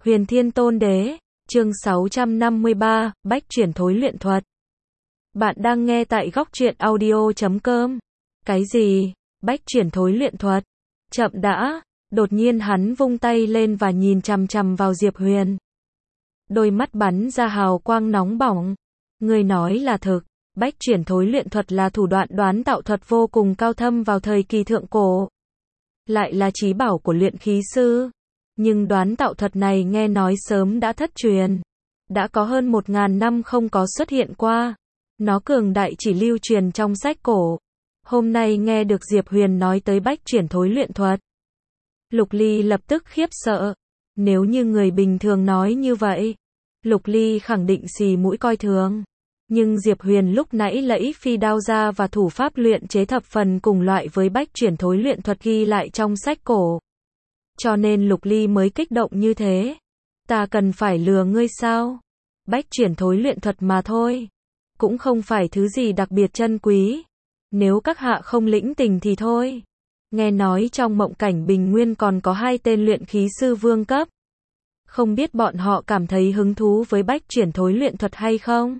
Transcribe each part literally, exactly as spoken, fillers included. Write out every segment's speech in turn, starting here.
Huyền Thiên Tôn Đế, chương sáu trăm năm mươi ba, Bách chuyển thối luyện thuật. Bạn đang nghe tại góc truyện audio chấm com. Cái gì? Bách chuyển thối luyện thuật? Chậm đã, đột nhiên hắn vung tay lên và nhìn chằm chằm vào Diệp Huyền. Đôi mắt bắn ra hào quang nóng bỏng. Người nói là thực, bách chuyển thối luyện thuật là thủ đoạn đoán tạo thuật vô cùng cao thâm vào thời kỳ thượng cổ. Lại là chí bảo của luyện khí sư. Nhưng đoán tạo thuật này nghe nói sớm đã thất truyền. Đã có hơn một ngàn năm không có xuất hiện qua. Nó cường đại chỉ lưu truyền trong sách cổ. Hôm nay nghe được Diệp Huyền nói tới bách chuyển thối luyện thuật. Lục Ly lập tức khiếp sợ. Nếu như người bình thường nói như vậy, Lục Ly khẳng định xì mũi coi thường. Nhưng Diệp Huyền lúc nãy lẫy phi đao ra và thủ pháp luyện chế thập phần cùng loại với bách chuyển thối luyện thuật ghi lại trong sách cổ. Cho nên Lục Ly mới kích động như thế. Ta cần phải lừa ngươi sao? Bách chuyển thối luyện thuật mà thôi. Cũng không phải thứ gì đặc biệt chân quý. Nếu các hạ không lĩnh tình thì thôi. Nghe nói trong mộng cảnh Bình Nguyên còn có hai tên luyện khí sư vương cấp. Không biết bọn họ cảm thấy hứng thú với bách chuyển thối luyện thuật hay không?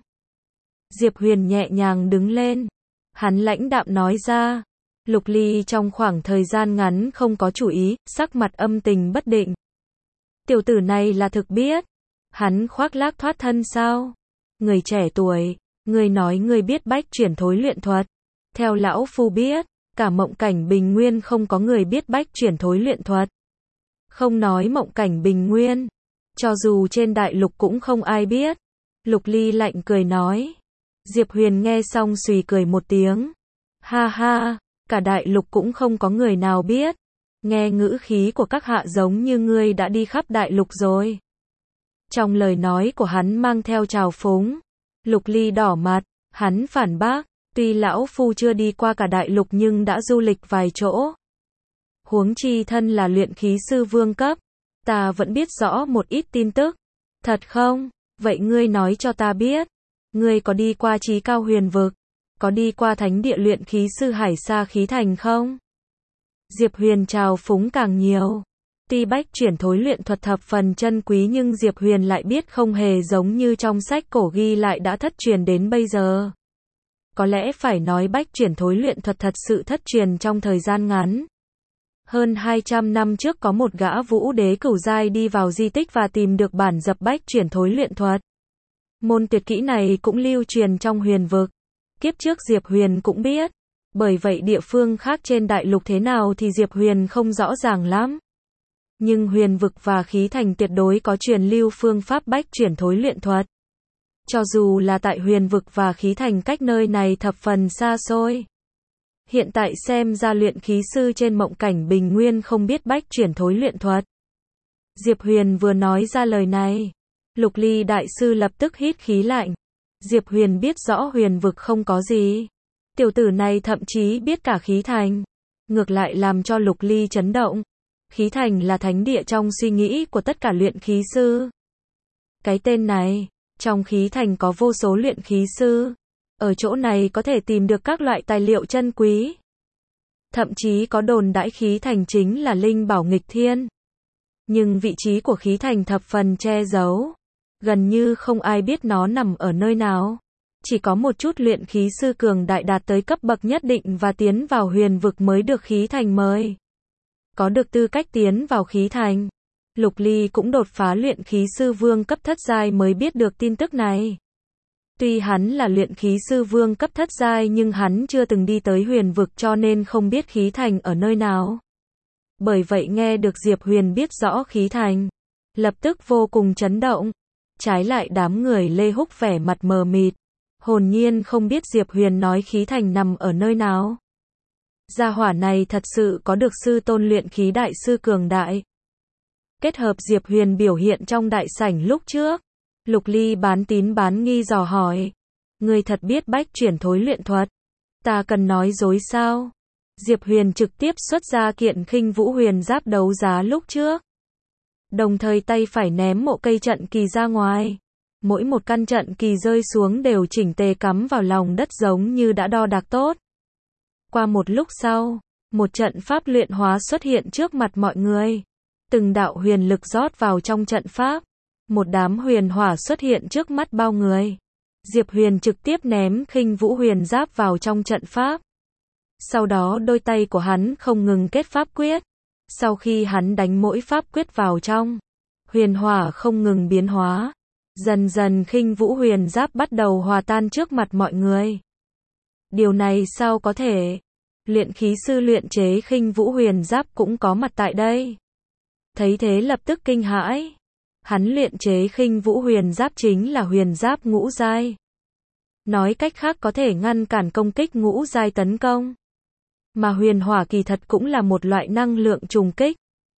Diệp Huyền nhẹ nhàng đứng lên. Hắn lãnh đạm nói ra. Lục Ly trong khoảng thời gian ngắn không có chủ ý, sắc mặt âm tình bất định. Tiểu tử này là thực biết. Hắn khoác lác thoát thân sao? Người trẻ tuổi, người nói người biết bách chuyển thối luyện thuật. Theo lão phu biết, cả mộng cảnh Bình Nguyên không có người biết bách chuyển thối luyện thuật. Không nói mộng cảnh Bình Nguyên, cho dù trên đại lục cũng không ai biết. Lục Ly lạnh cười nói. Diệp Huyền nghe xong xùy cười một tiếng. Ha ha, cả đại lục cũng không có người nào biết. Nghe ngữ khí của các hạ giống như ngươi đã đi khắp đại lục rồi. Trong lời nói của hắn mang theo trào phúng. Lục Ly đỏ mặt, hắn phản bác. Tuy lão phu chưa đi qua cả đại lục nhưng đã du lịch vài chỗ. Huống chi thân là luyện khí sư vương cấp. Ta vẫn biết rõ một ít tin tức. Thật không? Vậy ngươi nói cho ta biết. Ngươi có đi qua Chí Cao Huyền Vực? Có đi qua thánh địa luyện khí sư Hải Sa Khí Thành không? Diệp Huyền trào phúng càng nhiều. Tuy bách chuyển thối luyện thuật thập phần chân quý nhưng Diệp Huyền lại biết không hề giống như trong sách cổ ghi lại đã thất truyền đến bây giờ. Có lẽ phải nói bách chuyển thối luyện thuật thật sự thất truyền trong thời gian ngắn. Hơn hai trăm năm trước có một gã vũ đế cửu giai đi vào di tích và tìm được bản dập bách chuyển thối luyện thuật. Môn tuyệt kỹ này cũng lưu truyền trong huyền vực. Kiếp trước Diệp Huyền cũng biết. Bởi vậy địa phương khác trên đại lục thế nào thì Diệp Huyền không rõ ràng lắm. Nhưng huyền vực và khí thành tuyệt đối có truyền lưu phương pháp bách chuyển thối luyện thuật. Cho dù là tại huyền vực và khí thành cách nơi này thập phần xa xôi. Hiện tại xem ra luyện khí sư trên mộng cảnh Bình Nguyên không biết bách chuyển thối luyện thuật. Diệp Huyền vừa nói ra lời này. Lục Ly đại sư lập tức hít khí lạnh. Diệp Huyền biết rõ huyền vực không có gì. Tiểu tử này thậm chí biết cả khí thành. Ngược lại làm cho Lục Ly chấn động. Khí thành là thánh địa trong suy nghĩ của tất cả luyện khí sư. Cái tên này, trong khí thành có vô số luyện khí sư. Ở chỗ này có thể tìm được các loại tài liệu chân quý. Thậm chí có đồn đãi khí thành chính là linh bảo nghịch thiên. Nhưng vị trí của khí thành thập phần che giấu. Gần như không ai biết nó nằm ở nơi nào. Chỉ có một chút luyện khí sư cường đại đạt tới cấp bậc nhất định và tiến vào huyền vực mới được khí thành mời. Có được tư cách tiến vào khí thành. Lục Ly cũng đột phá luyện khí sư vương cấp thất giai mới biết được tin tức này. Tuy hắn là luyện khí sư vương cấp thất giai nhưng hắn chưa từng đi tới huyền vực cho nên không biết khí thành ở nơi nào. Bởi vậy nghe được Diệp Huyền biết rõ khí thành, lập tức vô cùng chấn động. Trái lại đám người Lê Húc vẻ mặt mờ mịt, hồn nhiên không biết Diệp Huyền nói khí thành nằm ở nơi nào. Gia hỏa này thật sự có được sư tôn luyện khí đại sư cường đại. Kết hợp Diệp Huyền biểu hiện trong đại sảnh lúc trước, Lục Ly bán tín bán nghi dò hỏi. Người thật biết bách chuyển thối luyện thuật. Ta cần nói dối sao? Diệp Huyền trực tiếp xuất ra kiện khinh vũ huyền giáp đấu giá lúc trước. Đồng thời tay phải ném một cây trận kỳ ra ngoài. Mỗi một căn trận kỳ rơi xuống đều chỉnh tề cắm vào lòng đất giống như đã đo đạc tốt. Qua một lúc sau, một trận pháp luyện hóa xuất hiện trước mặt mọi người. Từng đạo huyền lực rót vào trong trận pháp. Một đám huyền hỏa xuất hiện trước mắt bao người. Diệp Huyền trực tiếp ném Khinh Vũ Huyền Giáp vào trong trận pháp. Sau đó đôi tay của hắn không ngừng kết pháp quyết. Sau khi hắn đánh mỗi pháp quyết vào trong, huyền hỏa không ngừng biến hóa. Dần dần Khinh Vũ Huyền Giáp bắt đầu hòa tan trước mặt mọi người. Điều này sao có thể? Luyện khí sư luyện chế Khinh Vũ Huyền Giáp cũng có mặt tại đây. Thấy thế lập tức kinh hãi. Hắn luyện chế Khinh Vũ Huyền Giáp chính là huyền giáp ngũ giai. Nói cách khác có thể ngăn cản công kích ngũ giai tấn công. Mà huyền hỏa kỳ thật cũng là một loại năng lượng trùng kích.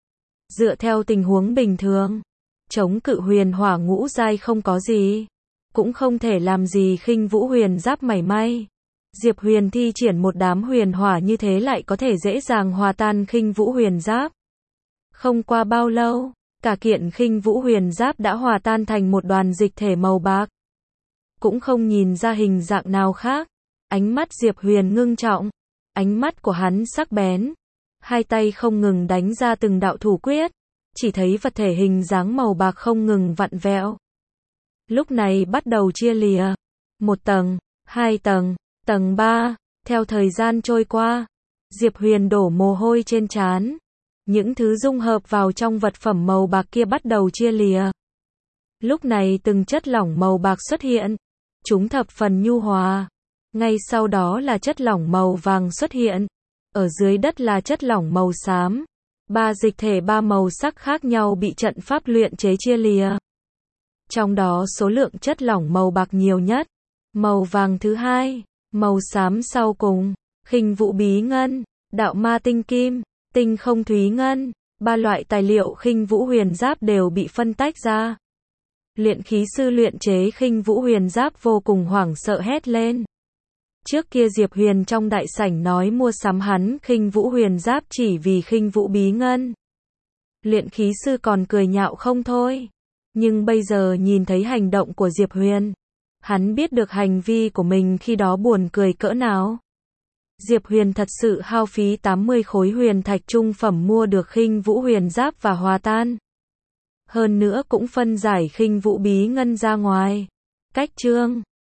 Dựa theo tình huống bình thường, chống cự huyền hỏa ngũ giai không có gì, cũng không thể làm gì Khinh Vũ Huyền Giáp mảy may. Diệp Huyền thi triển một đám huyền hỏa như thế lại có thể dễ dàng hòa tan Khinh Vũ Huyền Giáp. Không qua bao lâu, cả kiện Khinh Vũ Huyền Giáp đã hòa tan thành một đoàn dịch thể màu bạc. Cũng không nhìn ra hình dạng nào khác. Ánh mắt Diệp Huyền ngưng trọng. Ánh mắt của hắn sắc bén. Hai tay không ngừng đánh ra từng đạo thủ quyết. Chỉ thấy vật thể hình dáng màu bạc không ngừng vặn vẹo. Lúc này bắt đầu chia lìa. Một tầng, hai tầng, tầng ba. Theo thời gian trôi qua, Diệp Huyền đổ mồ hôi trên trán. Những thứ dung hợp vào trong vật phẩm màu bạc kia bắt đầu chia lìa. Lúc này từng chất lỏng màu bạc xuất hiện. Chúng thập phần nhu hòa. Ngay sau đó là chất lỏng màu vàng xuất hiện. Ở dưới đất là chất lỏng màu xám. Ba dịch thể ba màu sắc khác nhau bị trận pháp luyện chế chia lìa. Trong đó số lượng chất lỏng màu bạc nhiều nhất. Màu vàng thứ hai. Màu xám sau cùng. Khinh Vũ Bí Ngân, Đạo Ma Tinh Kim, Tinh Không Thúy Ngân. Ba loại tài liệu Khinh Vũ Huyền Giáp đều bị phân tách ra. Luyện khí sư luyện chế Khinh Vũ Huyền Giáp vô cùng hoảng sợ hét lên. Trước kia Diệp Huyền trong đại sảnh nói mua sắm hắn Khinh Vũ Huyền Giáp chỉ vì Khinh Vũ Bí Ngân. Luyện khí sư còn cười nhạo không thôi. Nhưng bây giờ nhìn thấy hành động của Diệp Huyền, hắn biết được hành vi của mình khi đó buồn cười cỡ nào. Diệp Huyền thật sự hao phí tám mươi khối huyền thạch trung phẩm mua được Khinh Vũ Huyền Giáp và hòa tan. Hơn nữa cũng phân giải Khinh Vũ Bí Ngân ra ngoài. Cách chương